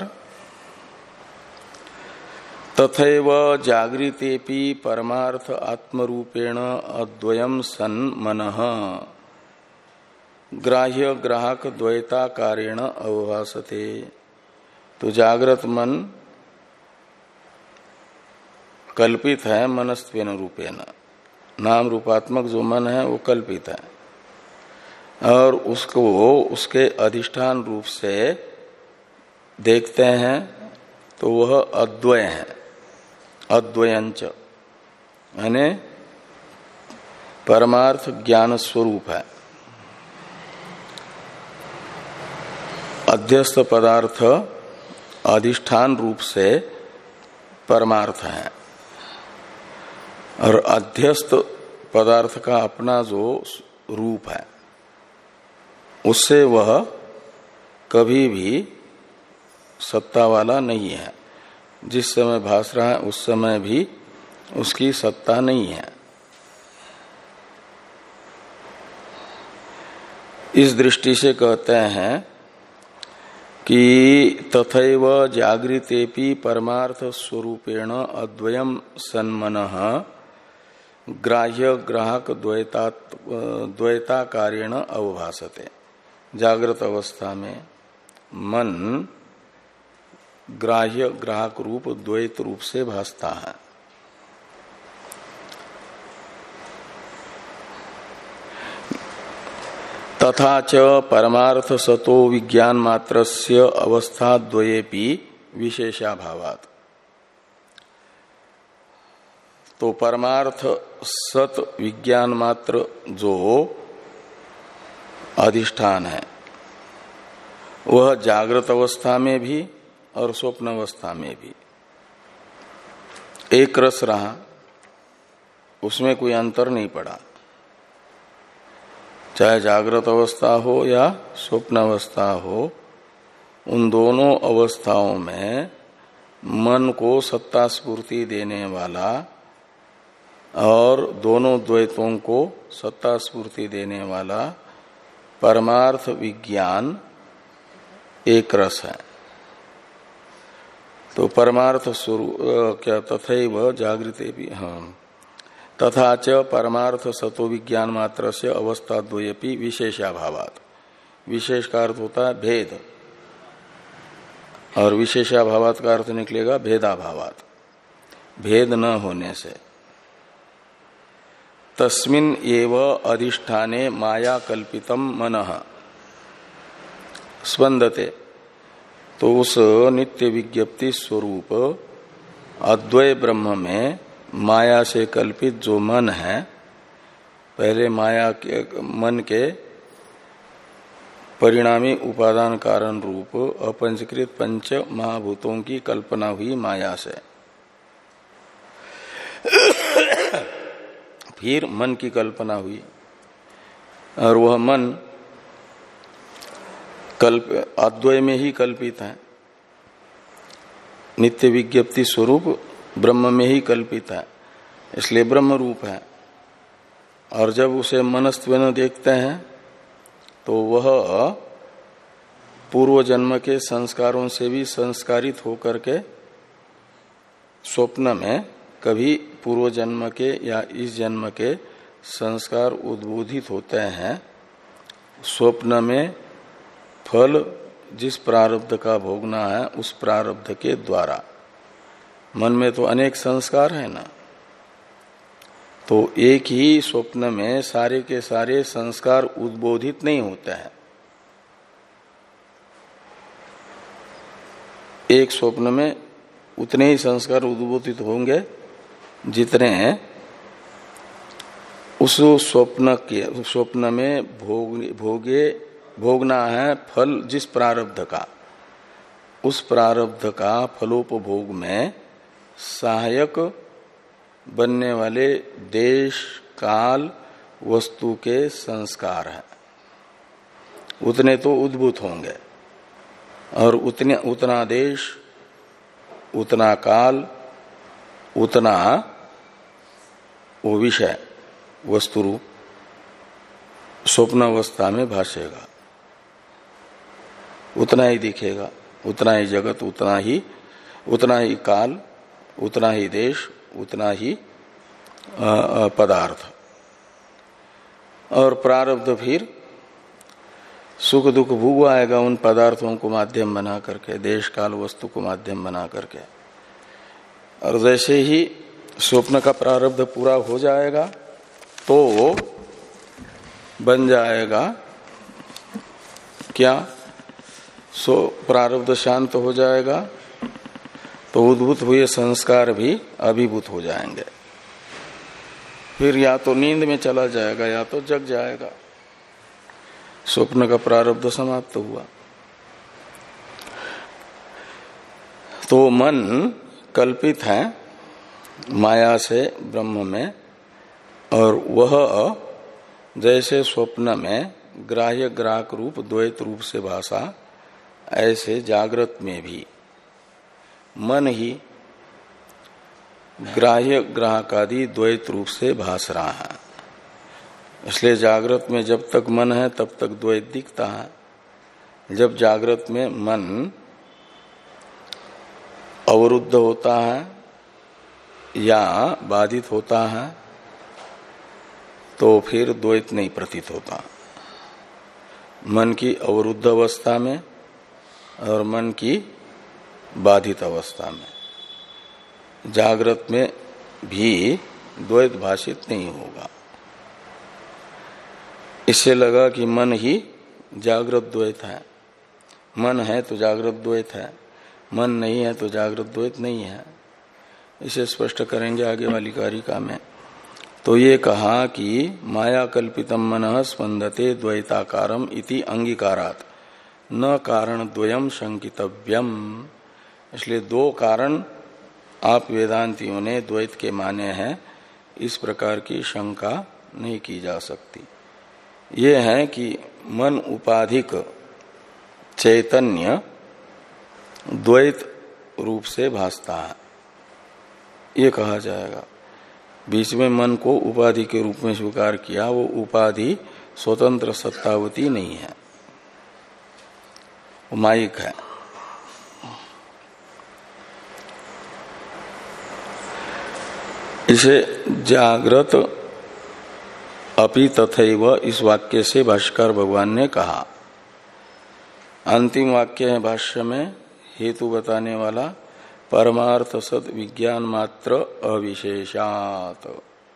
A: तथैव जागृतेपि परमार्थ आत्मरूपेण अद्वयम् सन् मनः ग्राह्य ग्राहक द्वैताकारेण अवभासते। तो जागृत मन कल्पित है मनस्त्वेन रूपेण, नाम रूपात्मक जो मन है वो कल्पित है, और उसको उसके अधिष्ठान रूप से देखते हैं तो वह अद्वय है, अद्वयंच यानी परमार्थ ज्ञान स्वरूप है। अध्यस्त पदार्थ अधिष्ठान रूप से परमार्थ है, और अध्यस्त पदार्थ का अपना जो रूप है उससे वह कभी भी सत्ता वाला नहीं है। जिस समय भास रहा है उस समय भी उसकी सत्ता नहीं है। इस दृष्टि से कहते हैं कि तथैव जागृतेपि परमार्थ स्वरूपेण अद्वयम् सन्मनः ग्राह्य ग्राहक द्वैताकारेण अवभासते। जागृत अवस्था में मन ग्राह्य ग्राहक रूप द्वैत रूप से भासता है। तथा च परमार्थ सतो विज्ञान मात्रस्य अवस्था द्वयेपि विशेषाभावात्। तो परमार्थ सत विज्ञान मात्र जो अधिष्ठान है वह जागृत अवस्था में भी और स्वप्न अवस्था में भी एक रस रहा, उसमें कोई अंतर नहीं पड़ा। चाहे जागृत अवस्था हो या स्वप्न अवस्था हो, उन दोनों अवस्थाओं में मन को सत्ता स्फूर्ति देने वाला और दोनों द्वैतों को सत्ता स्फूर्ति देने वाला परमार्थ विज्ञान एक रस है। तो परमार्थ स्वरूप क्या तथैव जागृते भी, हाँ, तथा च परमार्थ सतो विज्ञान मात्र से अवस्था द्वयपि विशेषाभावात्। विशेष का अर्थ होता है भेद, और विशेषाभावात् का अर्थ निकलेगा भेदाभावात्, भेद न होने से। तस्मिन् एव अधिष्ठाने माया कल्पितम मनः स्पंदते। तो उस नित्य विज्ञप्ति स्वरूप अद्वय ब्रह्म में माया से कल्पित जो मन है, पहले माया के मन के परिणामी उपादान कारण रूप अपंचकृत पंच महाभूतों की कल्पना हुई माया से, फिर मन की कल्पना हुई, और वह मन कल्प अद्वय में ही कल्पित है, नित्य विज्ञप्ति स्वरूप ब्रह्म में ही कल्पित है, इसलिए ब्रह्म रूप है। और जब उसे मनस्त्वेन देखते हैं तो वह पूर्व जन्म के संस्कारों से भी संस्कारित होकर के स्वप्न में कभी पूर्व जन्म के या इस जन्म के संस्कार उद्बोधित होते हैं। स्वप्न में फल जिस प्रारब्ध का भोगना है उस प्रारब्ध के द्वारा, मन में तो अनेक संस्कार है ना, तो एक ही स्वप्न में सारे के सारे संस्कार उद्बोधित नहीं होते हैं। एक स्वप्न में उतने ही संस्कार उद्बोधित होंगे जितने उस स्वप्न के स्वप्न में भोग भोगे भोगना है फल जिस प्रारब्ध का, उस प्रारब्ध का फलोपभोग में सहायक बनने वाले देश काल वस्तु के संस्कार हैं, उतने तो उद्भूत होंगे। और उतने उतना देश, उतना काल, उतना वो विषय वस्तु रूप स्वप्न अवस्था में भाषेगा, उतना ही दिखेगा, उतना ही जगत, उतना ही उतना ही काल, उतना ही देश, उतना ही पदार्थ। और प्रारब्ध फिर सुख दुख भोग आएगा उन पदार्थों को माध्यम बना करके, देश काल वस्तु को माध्यम बना करके। और जैसे ही स्वप्न का प्रारब्ध पूरा हो जाएगा तो बन जाएगा क्या, सो प्रारब्ध शांत हो जाएगा तो उद्भूत हुए संस्कार भी अभिभूत हो जाएंगे। फिर या तो नींद में चला जाएगा या तो जग जाएगा, स्वप्न का प्रारब्ध समाप्त हुआ। तो मन कल्पित है माया से ब्रह्म में, और वह जैसे स्वप्न में ग्राह्य ग्राहक रूप द्वैत रूप से भाषा, ऐसे जागृत में भी मन ही ग्राह्य ग्राहक आदि द्वैत रूप से भास रहा है। इसलिए जागृत में जब तक मन है तब तक द्वैत दिखता है। जब जागृत में मन अवरुद्ध होता है या बाधित होता है तो फिर द्वैत नहीं प्रतीत होता। मन की अवरुद्ध अवस्था में और मन की बाधित अवस्था में जागृत में भी द्वैत भाषित नहीं होगा। इससे लगा कि मन ही जागृत द्वैत है, मन है तो जागृत द्वैत है, मन नहीं है तो जागृत द्वैत नहीं है। इसे स्पष्ट करेंगे आगे वाली कारिका में। तो ये कहा कि माया कल्पितम मनः स्पंदते द्वैताकारम इति अंगीकारात् न कारण द्वयम शंकितव्यम। इसलिए दो कारण आप वेदांतियों ने द्वैत के माने हैं, इस प्रकार की शंका नहीं की जा सकती। ये है कि मन उपाधिक चैतन्य द्वैत रूप से भासता है, ये कहा जाएगा। बीच में मन को उपाधि के रूप में स्वीकार किया, वो उपाधि स्वतंत्र सत्तावती नहीं है, वो मायिक है। इसे जागृत अपि तथैव इस वाक्य से भाष्यकार भगवान ने कहा। अंतिम वाक्य है भाष्य में हेतु बताने वाला, परमार्थ सत विज्ञान मात्र अविशेषात।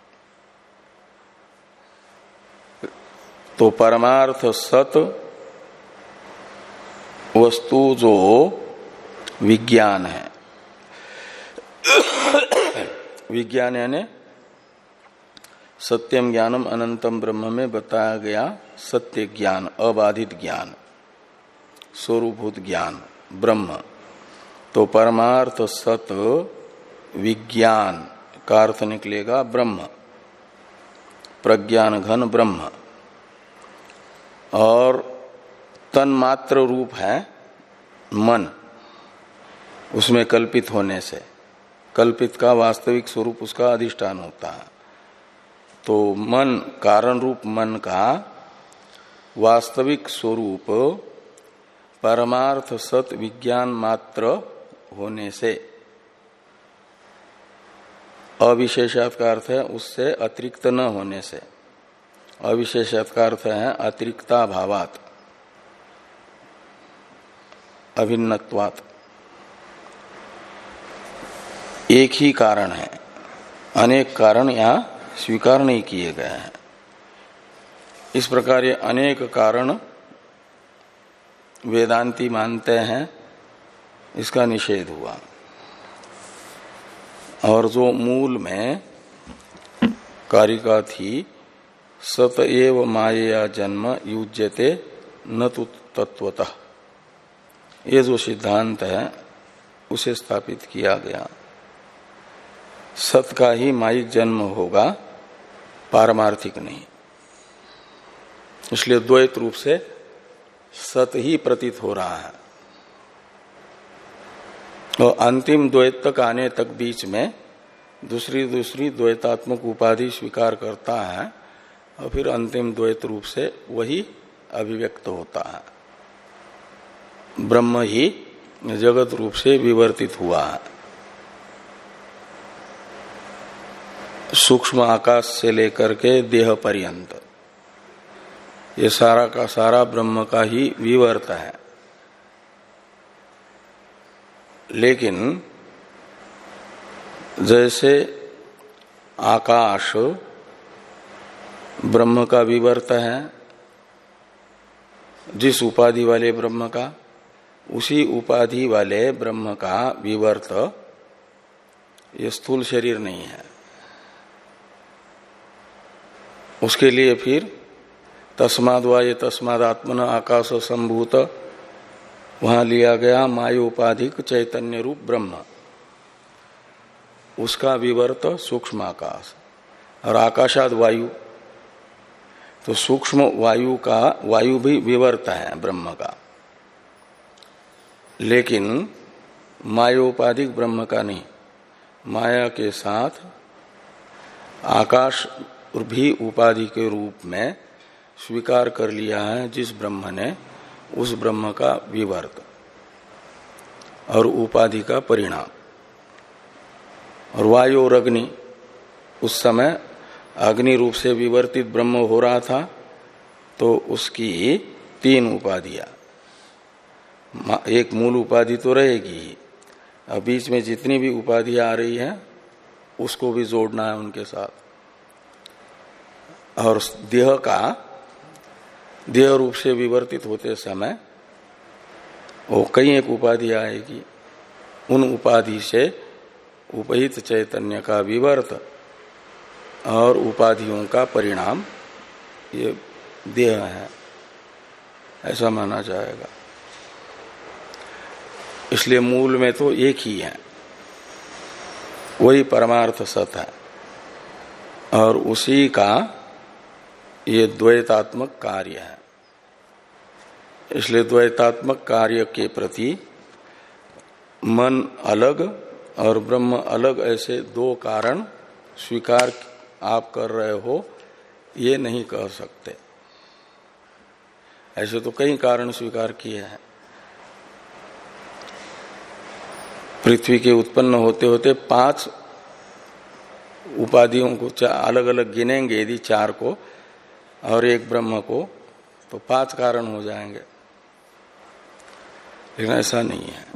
A: तो परमार्थ सत वस्तु जो विज्ञान है, विज्ञान यानी सत्यम ज्ञानम अनंतम ब्रह्म में बताया गया सत्य ज्ञान, अबाधित ज्ञान, स्वरूपभूत ज्ञान ब्रह्म। तो परमार्थ सत विज्ञान का अर्थ निकलेगा ब्रह्म, प्रज्ञान घन ब्रह्म। और तन्मात्र रूप है मन, उसमें कल्पित होने से, कल्पित का वास्तविक स्वरूप उसका अधिष्ठान होता है। तो मन, कारण रूप मन का वास्तविक स्वरूप परमार्थ सत विज्ञान मात्र होने से, अविशेषात का अर्थ है उससे अतिरिक्त न होने से, अविशेषात का अर्थ है अतिरिक्ता भावात, अभिन्नत्वात्। एक ही कारण है, अनेक कारण यहाँ स्वीकार नहीं किए गए हैं। इस प्रकार ये अनेक कारण वेदांती मानते हैं, इसका निषेध हुआ। और जो मूल में कारिका थी सत एव मायया जन्म युज्यते न तो तत्वतः, ये जो सिद्धांत है उसे स्थापित किया गया। सत का ही मायिक जन्म होगा, पारमार्थिक नहीं। इसलिए द्वैत रूप से सत ही प्रतीत हो रहा है। और अंतिम द्वैत तक आने तक बीच में दूसरी दूसरी द्वैतात्मक उपाधि स्वीकार करता है और फिर अंतिम द्वैत रूप से वही अभिव्यक्त होता है। ब्रह्म ही जगत रूप से विवर्तित हुआ है। सूक्ष्म आकाश से लेकर के देह पर्यंत ये सारा का सारा ब्रह्म का ही विवर्त है। लेकिन जैसे आकाश ब्रह्म का विवर्त है, जिस उपाधि वाले ब्रह्म का, उसी उपाधि वाले ब्रह्म का विवर्त ये स्थूल शरीर नहीं है। उसके लिए फिर तस्माद् वा ये तस्माद् आत्मना आकाश संभूत, वहां लिया गया मायोपाधिक चैतन्य रूप ब्रह्म, उसका विवर्त सूक्ष्म आकाश। और आकाशाद वायु, तो सूक्ष्म वायु का वायु भी विवर्त है ब्रह्म का, लेकिन मायोपाधिक ब्रह्म का नहीं। माया के साथ आकाश भी उपाधि के रूप में स्वीकार कर लिया है जिस ब्रह्म ने, उस ब्रह्म का विवर्त और उपाधि का परिणाम। और वायु और अग्नि, उस समय अग्नि रूप से विवर्तित ब्रह्म हो रहा था, तो उसकी तीन उपाधियां, एक मूल उपाधि तो रहेगी ही, और बीच में जितनी भी उपाधियां आ रही हैं उसको भी जोड़ना है उनके साथ। और देह का देह रूप से विवर्तित होते समय वो कई एक उपाधि आएगी, उन उपाधि से उपहित चैतन्य का विवर्त और उपाधियों का परिणाम ये देह है, ऐसा माना जाएगा। इसलिए मूल में तो एक ही है, वही परमार्थ सत है, और उसी का ये द्वैतात्मक कार्य है। इसलिए द्वैतात्मक कार्य के प्रति मन अलग और ब्रह्म अलग, ऐसे दो कारण स्वीकार आप कर रहे हो, ये नहीं कह सकते। ऐसे तो कई कारण स्वीकार किए हैं। पृथ्वी के उत्पन्न होते होते पांच उपाधियों को अलग अलग गिनेंगे यदि चार को और एक ब्रह्म को, तो पांच कारण हो जाएंगे, लेकिन ऐसा नहीं है।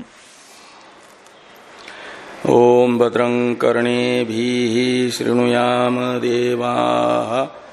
A: ओम भद्रं कर्णेभिः शृणुयाम देवाः